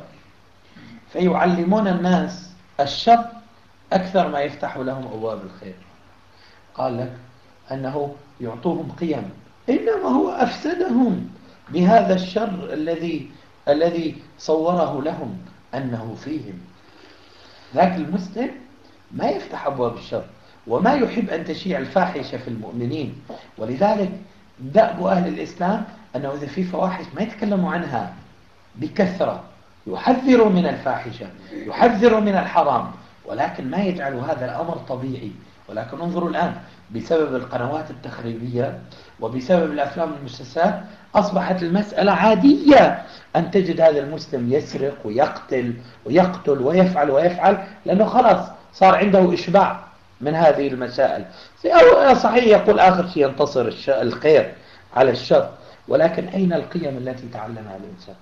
فيعلمون الناس الشر أكثر ما يفتح لهم أبواب الخير. قال لك أنه يعطوهم قيم إنما هو أفسدهم بهذا الشر الذي صوره لهم أنه فيهم. ذاك المسلم ما يفتح أبواب الشر وما يحب أن تشيع الفاحشة في المؤمنين. ولذلك دأب أهل الإسلام أنه إذا في فواحش ما يتكلموا عنها بكثرة يحذروا من الفاحشة يحذروا من الحرام ولكن ما يجعلوا هذا الأمر طبيعي. ولكن انظروا الآن بسبب القنوات التخريبية وبسبب الأفلام والمسلسلات أصبحت المسألة عادية أن تجد هذا المسلم يسرق ويقتل ويفعل لأنه خلاص صار عنده إشباع من هذه المسائل. صحيح يقول آخر شيء ينتصر الخير على الشر ولكن أين القيم التي تعلمها الإنسان؟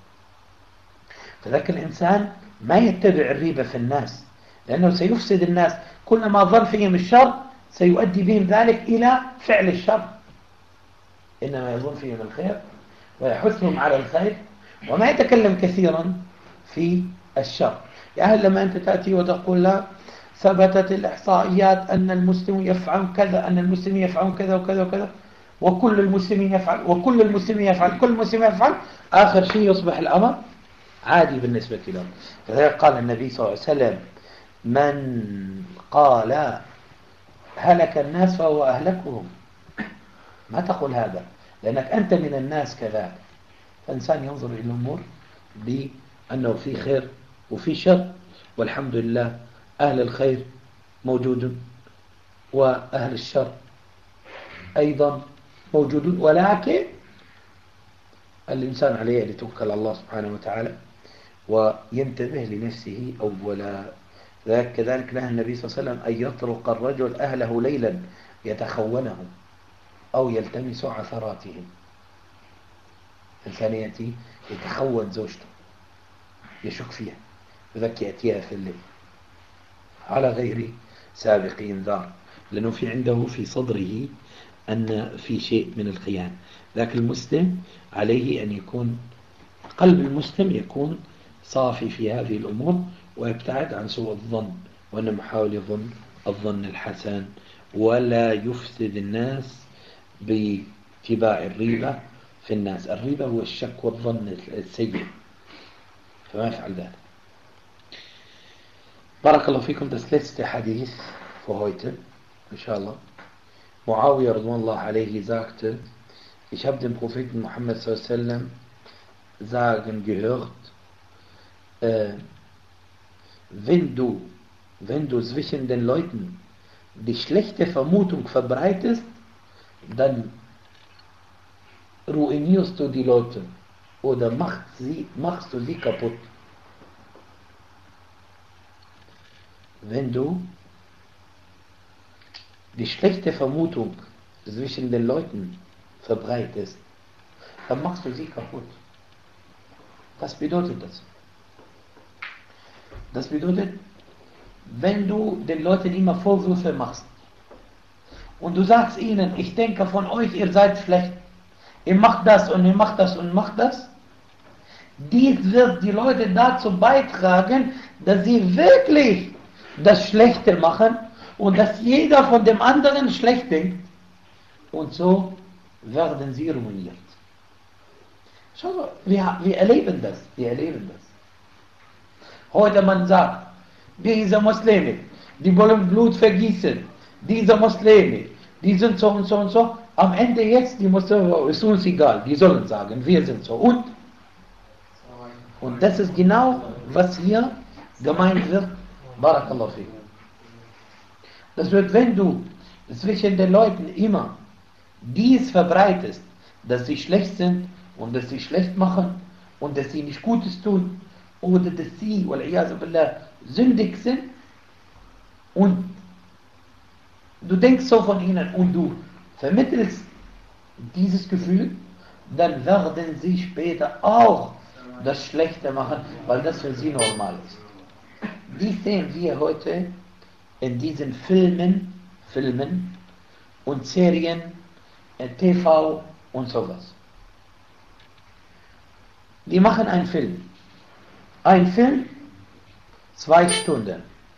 فذاك الإنسان ما يتبع الريبة في الناس لأنه سيفسد الناس. كلما ظن فيهم الشر سيؤدي بهم ذلك إلى فعل الشر. إنما يظن فيهم الخير ويحثهم على الخير وما يتكلم كثيرا في الشر. يعني لما أنت تأتي وتقول لا ثبتت الإحصائيات أن المسلمين يفعلون كذا أن المسلمين يفعلون كذا وكذا وكذا وكل المسلمين يفعل كل مسلم يفعل آخر شيء يصبح الأمر عادي بالنسبة لهم. فذلك قال النبي صلى الله عليه وسلم من قال هلك الناس فهو أهلكهم. ما تقول هذا لأنك أنت من الناس كذلك. فإنسان ينظر إلى الأمور بأنه في خير وفي شر والحمد لله أهل الخير موجودون وأهل الشر أيضا موجودون ولكن الإنسان عليه أن يتوكل على الله سبحانه وتعالى وينتبه لنفسه أولا. كذلك نهى النبي صلى الله عليه وسلم أن يطرق الرجل أهله ليلا يتخونهم أو يلتمس عثراتهم. إنسان يأتي يتخون زوجته يشك فيها وذاك يأتيها في الليل على غير سابق إنذار لأنه في عنده في صدره أن في شيء من الخيانة. ذاك المسلم عليه أن يكون قلب المسلم يكون صافي في هذه الأمور ويبتعد عن سوء الظن وأنه محاول يظن الظن الحسن ولا يفسد الناس باتباع الريبة في الناس. الريبة هو الشك والظن السيء فما يفعل ذلك. بارك الله فيكم. Das letzte Hadith für heute, inshallah. Muawiyah radhiyallahu anhu sagte, ich habe den Propheten Muhammad sallallahu alaihi wasallam sagen gehört, wenn du zwischen den Leuten die schlechte Vermutung verbreitest, dann ruinierst du die Leute oder machst du sie kaputt. Wenn du die schlechte Vermutung zwischen den Leuten verbreitest, dann machst du sie kaputt. Was bedeutet das? Das bedeutet, wenn du den Leuten immer Vorwürfe machst und du sagst ihnen, ich denke von euch, ihr seid schlecht, ihr macht das und ihr macht das und macht das, dies wird die Leute dazu beitragen, dass sie wirklich das Schlechte machen und dass jeder von dem anderen schlecht denkt. Und so werden sie ruiniert. Schau, wir erleben das. Heute man sagt, diese Muslime, die wollen Blut vergießen, diese Muslime, die sind so und so und so. Am Ende jetzt, die Muslime, ist uns egal, die sollen sagen, wir sind so. Und das ist genau, was hier gemeint wird. Barakallahu fikum. Das wird, wenn du zwischen den Leuten immer dies verbreitest, dass sie schlecht sind und dass sie schlecht machen und dass sie nicht Gutes tun oder dass sie, billah, sündig sind und du denkst so von ihnen und du vermittelst dieses Gefühl, dann werden sie später auch das Schlechte machen, weil das für sie normal ist. Dies sehen wir heute in diesen Filmen und Serien, TV und sowas. Die machen einen Film. Ein Film, 2 Stunden.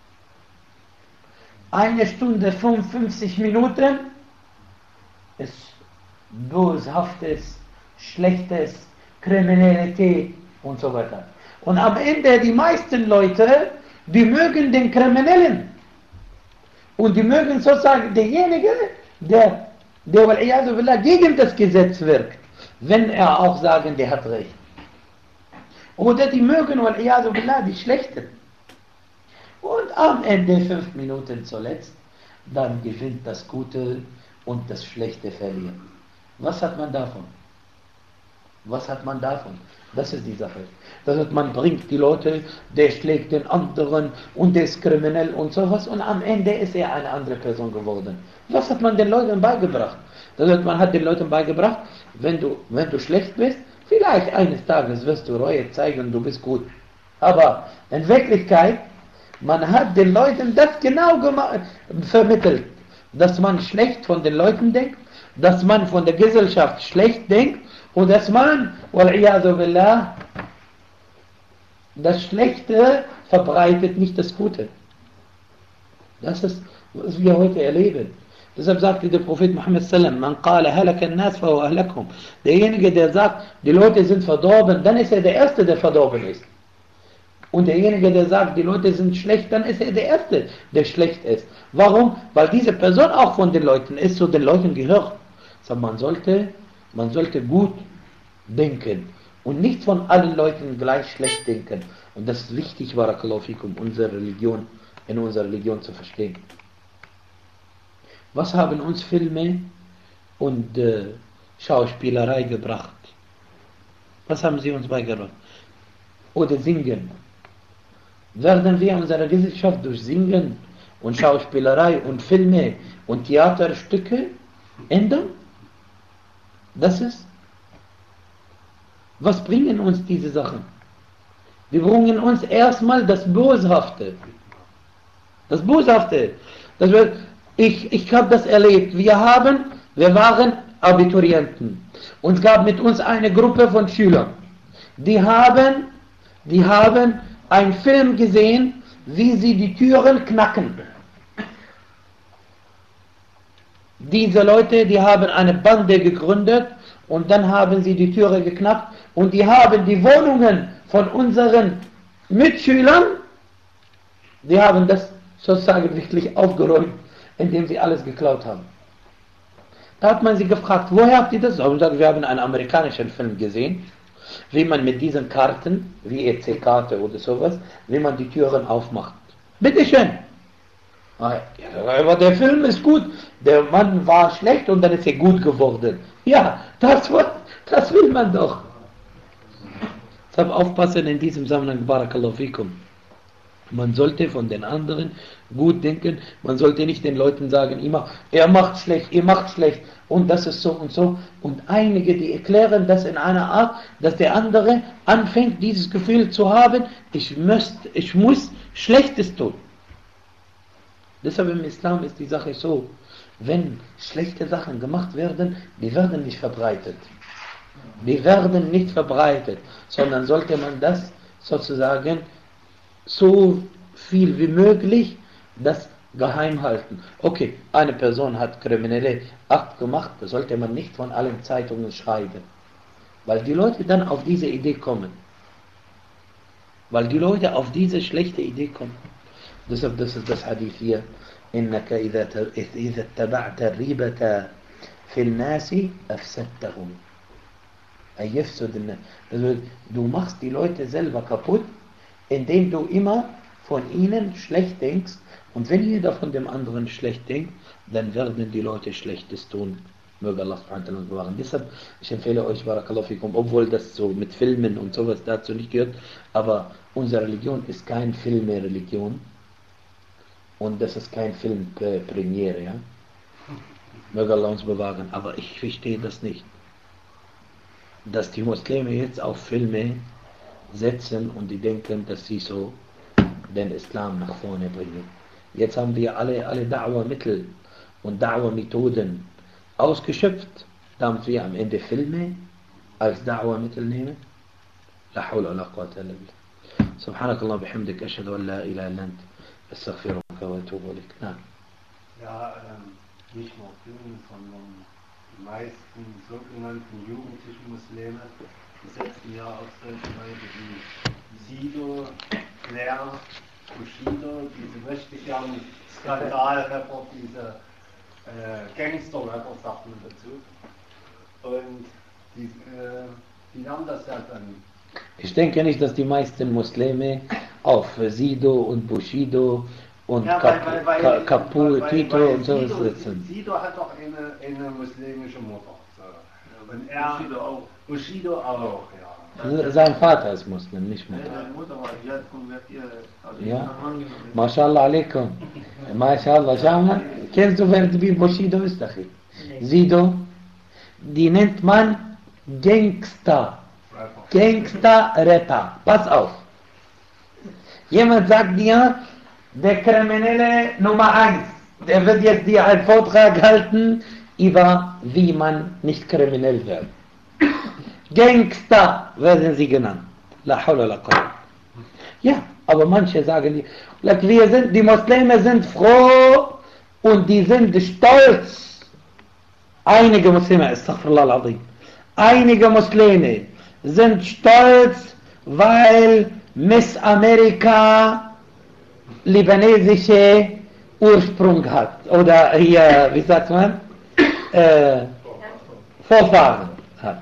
1 Stunde 55 Minuten ist boshaftes, schlechtes, Kriminalität und so weiter. Und am Ende die meisten Leute, die mögen den Kriminellen. Und die mögen sozusagen denjenigen, der gegen das Gesetz wirkt, wenn er auch sagen, der hat recht. Oder die mögen die Schlechten. Und am Ende 5 Minuten zuletzt, dann gewinnt das Gute und das Schlechte verliert. Was hat man davon? Das ist die Sache. Das heißt, man bringt die Leute, der schlägt den anderen und der ist kriminell und sowas und am Ende ist er eine andere Person geworden. Was hat man den Leuten beigebracht? Das heißt, man hat den Leuten beigebracht, wenn du schlecht bist, vielleicht eines Tages wirst du Reue zeigen, du bist gut. Aber in Wirklichkeit, man hat den Leuten das genau vermittelt, dass man schlecht von den Leuten denkt, dass man von der Gesellschaft schlecht denkt und dass man, billah, das Schlechte verbreitet, nicht das Gute. Das ist, was wir heute erleben. Deshalb sagte der Prophet Muhammad sallam, man qala halaka an-nas fa huwa ahlakum. Derjenige, der sagt, die Leute sind verdorben, dann ist er der Erste, der verdorben ist. Und derjenige, der sagt, die Leute sind schlecht, dann ist er der Erste, der schlecht ist. Warum? Weil diese Person auch von den Leuten ist, zu den Leuten gehört. Also man sollte gut denken und nicht von allen Leuten gleich schlecht denken. Und das ist wichtig, barakallahu fikum, in unserer Religion zu verstehen. Was haben uns Filme und Schauspielerei gebracht? Was haben sie uns beigebracht? Oder Singen. Werden wir unsere Gesellschaft durch Singen und Schauspielerei und Filme und Theaterstücke ändern? Was bringen uns diese Sachen? Die bringen uns erstmal das Boshafte. Das Boshafte. Das wird, ich habe das erlebt. Wir waren Abiturienten. Und es gab mit uns eine Gruppe von Schülern. Die haben einen Film gesehen, wie sie die Türen knacken. Diese Leute, die haben eine Bande gegründet und dann haben sie die Türe geknackt und die haben die Wohnungen von unseren Mitschülern, die haben das sozusagen wirklich aufgeräumt, indem sie alles geklaut haben. Da hat man sie gefragt, woher habt ihr das? Und gesagt, wir haben einen amerikanischen Film gesehen wie man mit diesen Karten, wie EC-Karte oder sowas, wie man die Türen aufmacht. Bitteschön. Ja, aber der Film ist gut. Der Mann war schlecht und dann ist er gut geworden. Ja, das will man doch. Deshalb aufpassen in diesem Zusammenhang, Barakallahu fikum. Man sollte von den anderen gut denken. Man sollte nicht den Leuten sagen, immer, er macht schlecht, ihr macht schlecht und das ist so und so. Und einige, die erklären das in einer Art, dass der andere anfängt, dieses Gefühl zu haben, ich muss Schlechtes tun. Deshalb im Islam ist die Sache so, wenn schlechte Sachen gemacht werden, die werden nicht verbreitet. Die werden nicht verbreitet, sondern sollte man das sozusagen so viel wie möglich das geheim halten. Okay, eine Person hat kriminelle Akt gemacht, das sollte man nicht von allen Zeitungen schreiben, weil die Leute dann auf diese Idee kommen. Weil die Leute auf diese schlechte Idee kommen. Deshalb, das ist das Hadith hier. إنك إذا اتبعت الريبة في الناس أفسدتهم. Also, du machst die Leute selber kaputt, indem du immer von ihnen schlecht denkst. Und wenn jeder von dem anderen schlecht denkt, dann werden die Leute Schlechtes tun. Möge Allah subhanahu wa bewahren. Deshalb, ich empfehle euch, Barakallahu fikum, obwohl das so mit Filmen und sowas dazu nicht gehört, aber unsere Religion ist kein Filme-Religion. Und das ist kein Filmpremiere, ja. Möge Allah uns bewahren. Aber ich verstehe das nicht. Dass die Muslime jetzt auf Filme setzen und die denken, dass sie so den Islam nach vorne bringen. Jetzt haben wir alle Da'wah-Mittel und Da'wah-Methoden ausgeschöpft, damit wir am Ende Filme als Da'wah-Mittel nehmen. La hawla wa la quwwata illa billah. Subhanakallah bihamdik, ashhadu an la ilaha illa ant, astaghfiruka wa atubu ilaik. Nein. Ja, nicht nur Filme, sondern die meisten sogenannten jugendlichen Muslime besetzen ja auch solche Leute wie Sido, Flair, Bushido, diese möchte gern Skandalrapper, diese Gangster-Rapper, sagt man dazu. Und die haben das ja dann. Ich denke nicht, dass die meisten Muslime auf Sido und Bushido und Ja, Caputito und so sitzen. Sido hat doch eine muslimische Mutter. So. Und er, Bushido auch, ja. Sein Vater ist Muslim, nicht Mutter. Seine Mutter war, die hat konvertiert. Also Ja. MashaAllah alaikum. MashaAllah. Schau mal, kennst du, wer wie Bushido ist? Sido, die nennt man Gangster. Gangster-Rapper. Pass auf. Jemand sagt dir, der Kriminelle Nummer 1, der wird jetzt dir einen Vortrag halten über wie man nicht kriminell wird. Gangster werden sie genannt. La hawla la quwwata. Ja, aber manche sagen, die Muslime sind froh und die sind stolz. Einige Muslime, astaghfirullah al-azim, einige Muslime sind stolz, weil Miss Amerika libanesische Ursprung hat. Oder hier, wie sagt man? Vorfahren hat.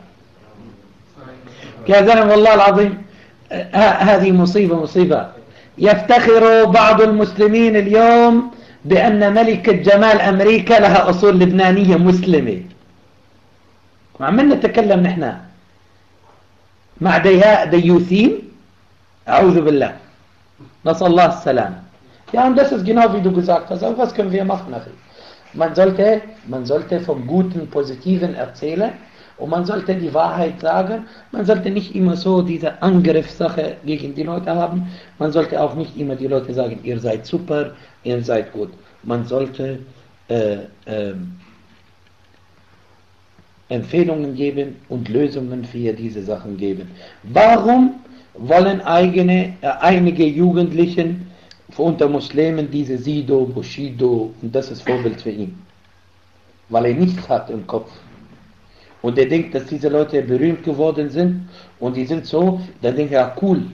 يا زلمة والله العظيم هذه مصيبة يفتخر بعض المسلمين اليوم بأن ملكة جمال أمريكا لها أصول لبنانية مسلمة وعملنا نتكلم نحن مع ديوثين أعوذ بالله نسأل الله السلام. Ja, und das ist genau wie du gesagt hast. Aber was können wir machen? Man sollte vom Guten, Positiven erzählen und man sollte die Wahrheit sagen. Man sollte nicht immer so diese Angriffssache gegen die Leute haben. Man sollte auch nicht immer die Leute sagen, ihr seid super, ihr seid gut. Man sollte Empfehlungen geben und Lösungen für diese Sachen geben. Warum wollen einige Jugendlichen unter Muslimen diese Sido, Bushido, und das ist Vorbild für ihn? Weil er nichts hat im Kopf. Und er denkt, dass diese Leute berühmt geworden sind und die sind so, dann denkt er, cool.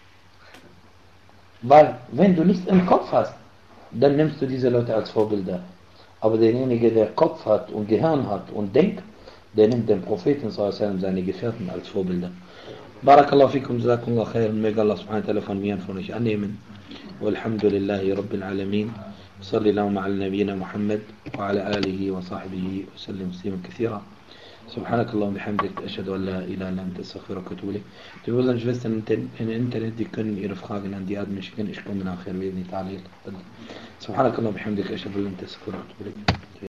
Weil, wenn du nichts im Kopf hast, dann nimmst du diese Leute als Vorbilder. Aber derjenige, der Kopf hat und Gehirn hat und denkt, der nimmt den Propheten, seine Gefährten als Vorbilder. بارك الله فيكم جزاكم الله خير. Möge Allah subhanahu wa ta'ala von mir und von euch annehmen. Walhamdulillahi Rabbil Alamin. صلى اللهم على نبينا محمد وعلى آله وصحبه وسلم تسليما كثيرا. سبحانك اللهم وبحمدك أشهد أن لا إله إلا أنت أستغفرك وأتوب إليك. Die Brüder Schwestern im Internet, die können ihre Fragen an die Admin schicken. Ich komme nachher wieder nicht alle. سبحانك اللهم وبحمدك أشهد أن لا إله إلا أنت أستغفرك وأتوب إليك.